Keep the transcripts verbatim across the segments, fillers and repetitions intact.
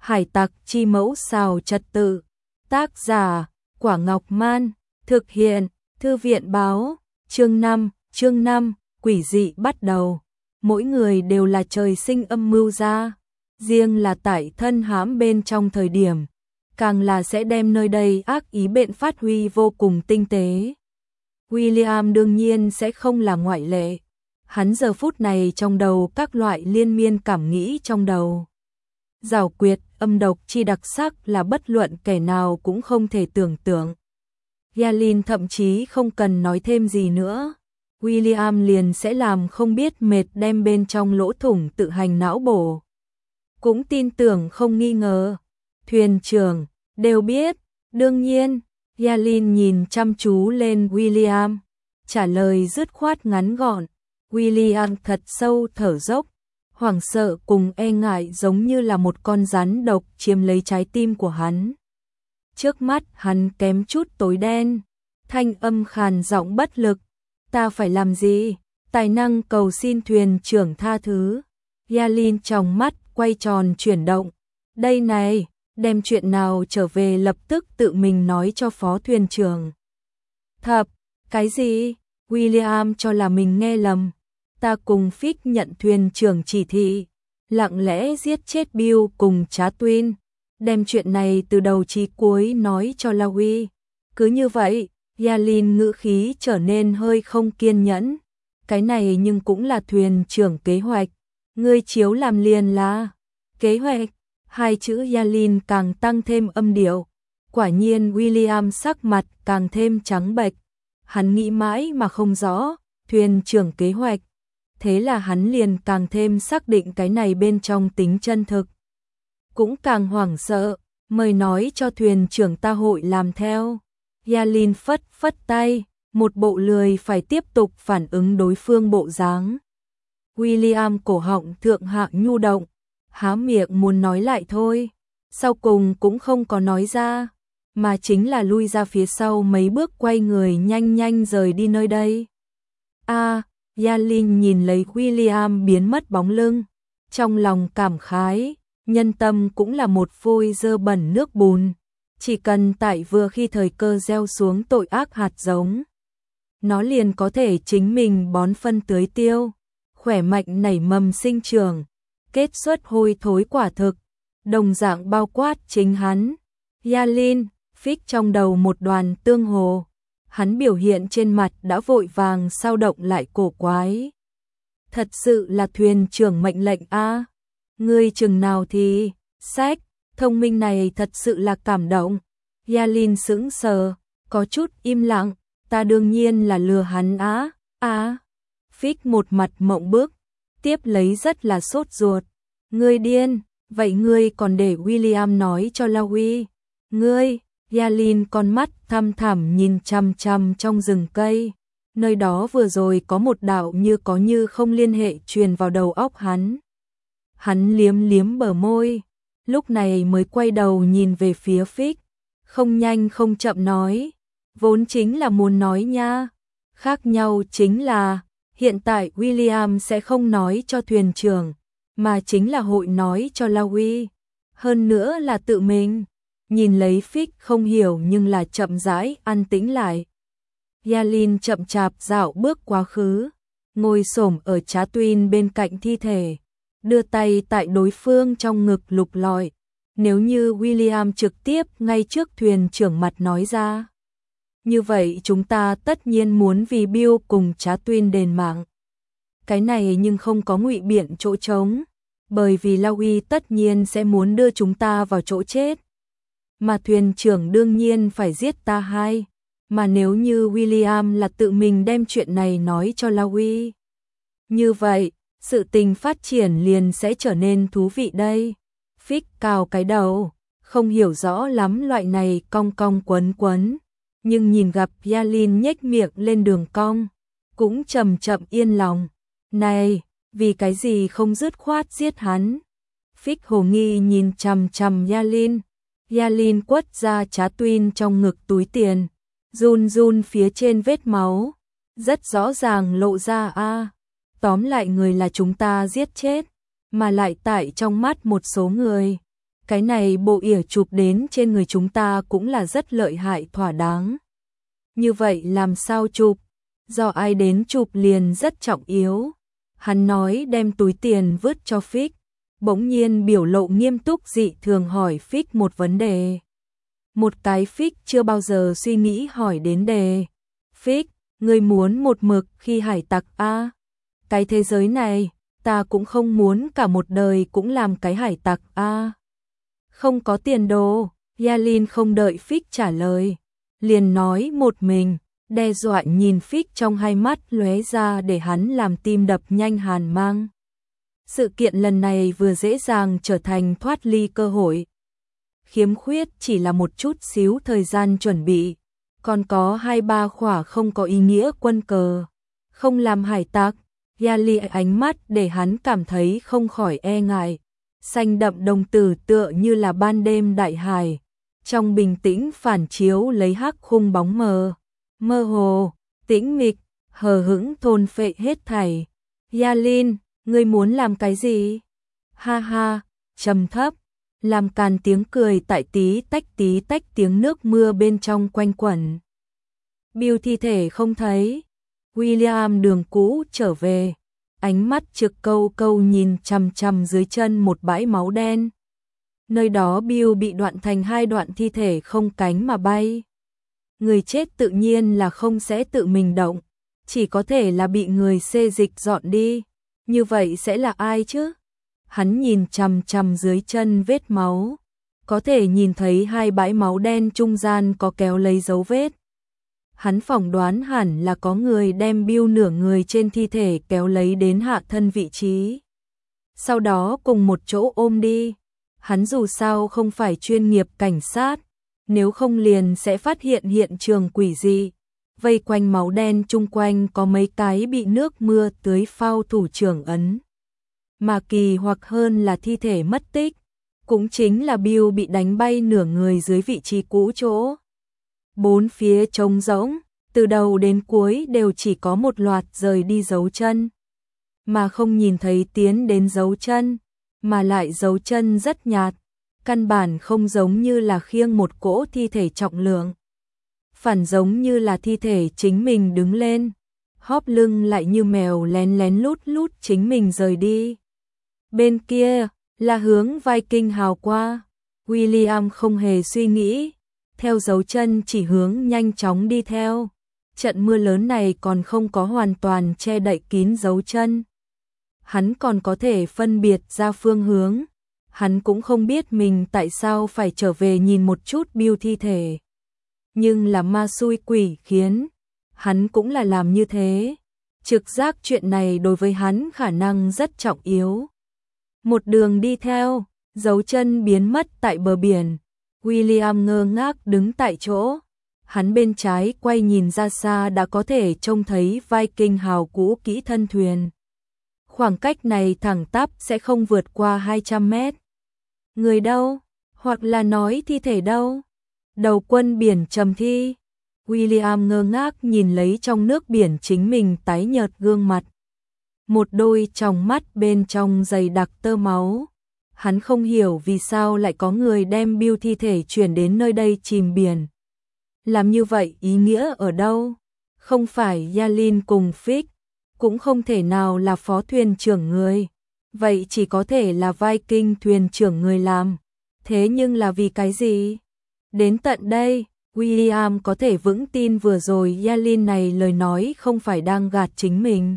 Hải tặc chi mẫu xào trật tự. Tác giả, Quả Ngọc Man. Thực hiện, Thư viện báo. Chương năm, chương năm, quỷ dị bắt đầu. Mỗi người đều là trời sinh âm mưu ra. Riêng là tại thân hãm bên trong thời điểm. Càng là sẽ đem nơi đây ác ý bệnh phát huy vô cùng tinh tế. William đương nhiên sẽ không là ngoại lệ. Hắn giờ phút này trong đầu các loại liên miên cảm nghĩ trong đầu. Giảo quyệt, âm độc chi đặc sắc là bất luận kẻ nào cũng không thể tưởng tượng. Yalin thậm chí không cần nói thêm gì nữa. William liền sẽ làm không biết mệt đem bên trong lỗ thủng tự hành não bổ. Cũng tin tưởng không nghi ngờ. Thuyền trưởng, đều biết, đương nhiên. Yalin nhìn chăm chú lên William, trả lời dứt khoát ngắn gọn. William thật sâu thở dốc, hoảng sợ cùng e ngại giống như là một con rắn độc chiếm lấy trái tim của hắn. Trước mắt hắn kém chút tối đen, thanh âm khàn giọng bất lực. Ta phải làm gì? Tài năng cầu xin thuyền trưởng tha thứ. Yalin trong mắt quay tròn chuyển động. Đây này, đem chuyện nào trở về lập tức tự mình nói cho phó thuyền trưởng. Thập, cái gì? William cho là mình nghe lầm. Ta cùng Fix nhận thuyền trưởng chỉ thị, lặng lẽ giết chết Bill cùng Trá Twin, đem chuyện này từ đầu chí cuối nói cho Lawi. Cứ như vậy, Yalin ngữ khí trở nên hơi không kiên nhẫn. Cái này nhưng cũng là thuyền trưởng kế hoạch. Ngươi chiếu làm liền là kế hoạch. Hai chữ Yalin càng tăng thêm âm điệu. Quả nhiên William sắc mặt càng thêm trắng bệch. Hắn nghĩ mãi mà không rõ, thuyền trưởng kế hoạch. Thế là hắn liền càng thêm xác định cái này bên trong tính chân thực. Cũng càng hoảng sợ, mời nói cho thuyền trưởng ta hội làm theo. Yalin phất phất tay, một bộ lười phải tiếp tục phản ứng đối phương bộ dáng. William cổ họng thượng hạ nhu động, há miệng muốn nói lại thôi, sau cùng cũng không có nói ra, mà chính là lui ra phía sau mấy bước quay người nhanh nhanh rời đi nơi đây. A, à, Yalin nhìn lấy William biến mất bóng lưng, trong lòng cảm khái, nhân tâm cũng là một phôi dơ bẩn nước bùn, chỉ cần tại vừa khi thời cơ gieo xuống tội ác hạt giống, nó liền có thể chính mình bón phân tưới tiêu, khỏe mạnh nảy mầm sinh trưởng, kết xuất hôi thối quả thực, đồng dạng bao quát chính hắn. Yalin, Fix trong đầu một đoàn tương hồ, hắn biểu hiện trên mặt đã vội vàng sao động lại cổ quái. Thật sự là thuyền trưởng mệnh lệnh a. Ngươi chừng nào thì, sách, thông minh này thật sự là cảm động. Yalin sững sờ, có chút im lặng, ta đương nhiên là lừa hắn á, á. Fix một mặt mộng bức, tiếp lấy rất là sốt ruột. Ngươi điên, vậy ngươi còn để William nói cho Lawi. Ngươi, Yalin con mắt thăm thẳm nhìn chằm chằm trong rừng cây. Nơi đó vừa rồi có một đạo như có như không liên hệ truyền vào đầu óc hắn. Hắn liếm liếm bờ môi, lúc này mới quay đầu nhìn về phía Fix. Không nhanh không chậm nói, vốn chính là muốn nói nha. Khác nhau chính là, hiện tại William sẽ không nói cho thuyền trưởng, mà chính là hội nói cho Lawi. Hơn nữa là tự mình. Nhìn lấy Fix không hiểu nhưng là chậm rãi an tĩnh lại. Yalin chậm chạp dạo bước quá khứ, ngồi xổm ở Trá Twin bên cạnh thi thể, đưa tay tại đối phương trong ngực lục lọi. Nếu như William trực tiếp ngay trước thuyền trưởng mặt nói ra, như vậy chúng ta tất nhiên muốn vì Bill cùng Trá Twin đền mạng. Cái này nhưng không có ngụy biện chỗ trống, bởi vì Lawi tất nhiên sẽ muốn đưa chúng ta vào chỗ chết. Mà thuyền trưởng đương nhiên phải giết ta hai. Mà nếu như William là tự mình đem chuyện này nói cho Lawi, như vậy, sự tình phát triển liền sẽ trở nên thú vị đây. Fix cào cái đầu, không hiểu rõ lắm loại này cong cong quấn quấn, nhưng nhìn gặp Yalin nhếch miệng lên đường cong, cũng chậm chậm yên lòng. Này, vì cái gì không dứt khoát giết hắn? Fix hồ nghi nhìn chằm chằm Yalin. Yalin quất ra Trá Twin trong ngực túi tiền, run run phía trên vết máu, rất rõ ràng lộ ra a. À, tóm lại người là chúng ta giết chết, mà lại tại trong mắt một số người, Cái này bộ ỉa chụp đến trên người chúng ta cũng là rất lợi hại thỏa đáng. Như vậy làm sao chụp? Do ai đến chụp liền rất trọng yếu. Hắn nói đem túi tiền vứt cho Fix, bỗng nhiên biểu lộ nghiêm túc dị thường hỏi Fix một vấn đề. Một cái Fix chưa bao giờ suy nghĩ hỏi đến đề. Fix, ngươi muốn một mực khi hải tặc a? À, cái thế giới này, ta cũng không muốn cả một đời cũng làm cái hải tặc a. À, không có tiền đồ. Yalin không đợi Fix trả lời, liền nói một mình, đe dọa nhìn Fix trong hai mắt lóe ra để hắn làm tim đập nhanh hàn mang. Sự kiện lần này vừa dễ dàng trở thành thoát ly cơ hội. Khiếm khuyết chỉ là một chút xíu thời gian chuẩn bị, còn có hai ba khỏa không có ý nghĩa quân cờ. Không làm hải tặc, Yali ánh mắt để hắn cảm thấy không khỏi e ngại. Xanh đậm đồng tử tựa như là ban đêm đại hải, trong bình tĩnh phản chiếu lấy hắc khung bóng mờ, mơ hồ, tĩnh mịch, hờ hững thôn phệ hết thảy. Yalin, ngươi muốn làm cái gì? Ha ha, trầm thấp, làm càn tiếng cười tại tí tách tí tách tiếng nước mưa bên trong quanh quẩn. Bill thi thể không thấy. William đường cũ trở về, ánh mắt trực câu câu nhìn chằm chằm dưới chân một bãi máu đen. Nơi đó Bill bị đoạn thành hai đoạn thi thể không cánh mà bay. Người chết tự nhiên là không sẽ tự mình động, chỉ có thể là bị người xê dịch dọn đi. Như vậy sẽ là ai chứ? Hắn nhìn chằm chằm dưới chân vết máu, có thể nhìn thấy hai bãi máu đen trung gian có kéo lấy dấu vết. Hắn phỏng đoán hẳn là có người đem Bill nửa người trên thi thể kéo lấy đến hạ thân vị trí, sau đó cùng một chỗ ôm đi. Hắn dù sao không phải chuyên nghiệp cảnh sát, nếu không liền sẽ phát hiện hiện trường quỷ dị. Vây quanh máu đen chung quanh có mấy cái bị nước mưa tưới phao thủ trưởng ấn. Mà kỳ hoặc hơn là thi thể mất tích, cũng chính là Bill bị đánh bay nửa người dưới vị trí cũ chỗ. Bốn phía trống rỗng, từ đầu đến cuối đều chỉ có một loạt rời đi dấu chân, mà không nhìn thấy tiến đến dấu chân, mà lại dấu chân rất nhạt, căn bản không giống như là khiêng một cỗ thi thể trọng lượng, phản giống như là thi thể chính mình đứng lên, hóp lưng lại như mèo lén lén lút lút chính mình rời đi. Bên kia là hướng Viking hào qua. William không hề suy nghĩ, theo dấu chân chỉ hướng nhanh chóng đi theo. Trận mưa lớn này còn không có hoàn toàn che đậy kín dấu chân. Hắn còn có thể phân biệt ra phương hướng. Hắn cũng không biết mình tại sao phải trở về nhìn một chút Bill thi thể. Nhưng là ma xui quỷ khiến, hắn cũng là làm như thế. Trực giác chuyện này đối với hắn khả năng rất trọng yếu. Một đường đi theo, dấu chân biến mất tại bờ biển. William ngơ ngác đứng tại chỗ. Hắn bên trái quay nhìn ra xa đã có thể trông thấy Viking hào cũ kỹ thân thuyền. Khoảng cách này thẳng tắp sẽ không vượt qua hai trăm mét. Người đâu? Hoặc là nói thi thể đâu? Đầu quân biển trầm thi. William ngơ ngác nhìn lấy trong nước biển chính mình tái nhợt gương mặt. Một đôi tròng mắt bên trong dày đặc tơ máu. Hắn không hiểu vì sao lại có người đem Bill thi thể chuyển đến nơi đây chìm biển. Làm như vậy ý nghĩa ở đâu? Không phải Yalin cùng Fix, cũng không thể nào là phó thuyền trưởng người. Vậy chỉ có thể là Viking thuyền trưởng người làm. Thế nhưng là vì cái gì? Đến tận đây, William có thể vững tin vừa rồi Yalin này lời nói không phải đang gạt chính mình.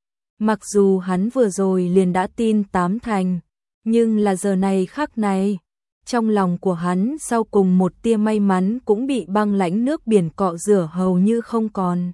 Mặc dù hắn vừa rồi liền đã tin tám thành, nhưng là giờ này khắc này, trong lòng của hắn sau cùng một tia may mắn cũng bị băng lãnh nước biển cọ rửa hầu như không còn.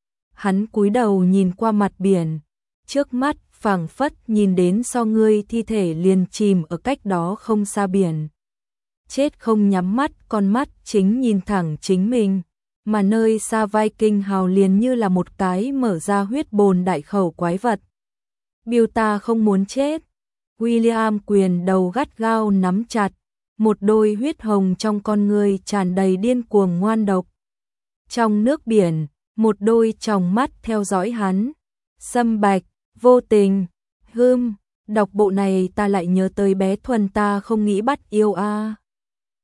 Hắn cúi đầu nhìn qua mặt biển, trước mắt phảng phất nhìn đến so ngươi thi thể liền chìm ở cách đó không xa biển. Chết không nhắm mắt, con mắt chính nhìn thẳng chính mình, mà nơi xa Viking hào liền như là một cái mở ra huyết bồn đại khẩu quái vật. Bill ta không muốn chết. William quyền đầu gắt gao nắm chặt, một đôi huyết hồng trong con ngươi tràn đầy điên cuồng ngoan độc. Trong nước biển, một đôi tròng mắt theo dõi hắn, sâm bạch, vô tình, hươm, Đọc bộ này ta lại nhớ tới bé Thuần ta không nghĩ bắt yêu a.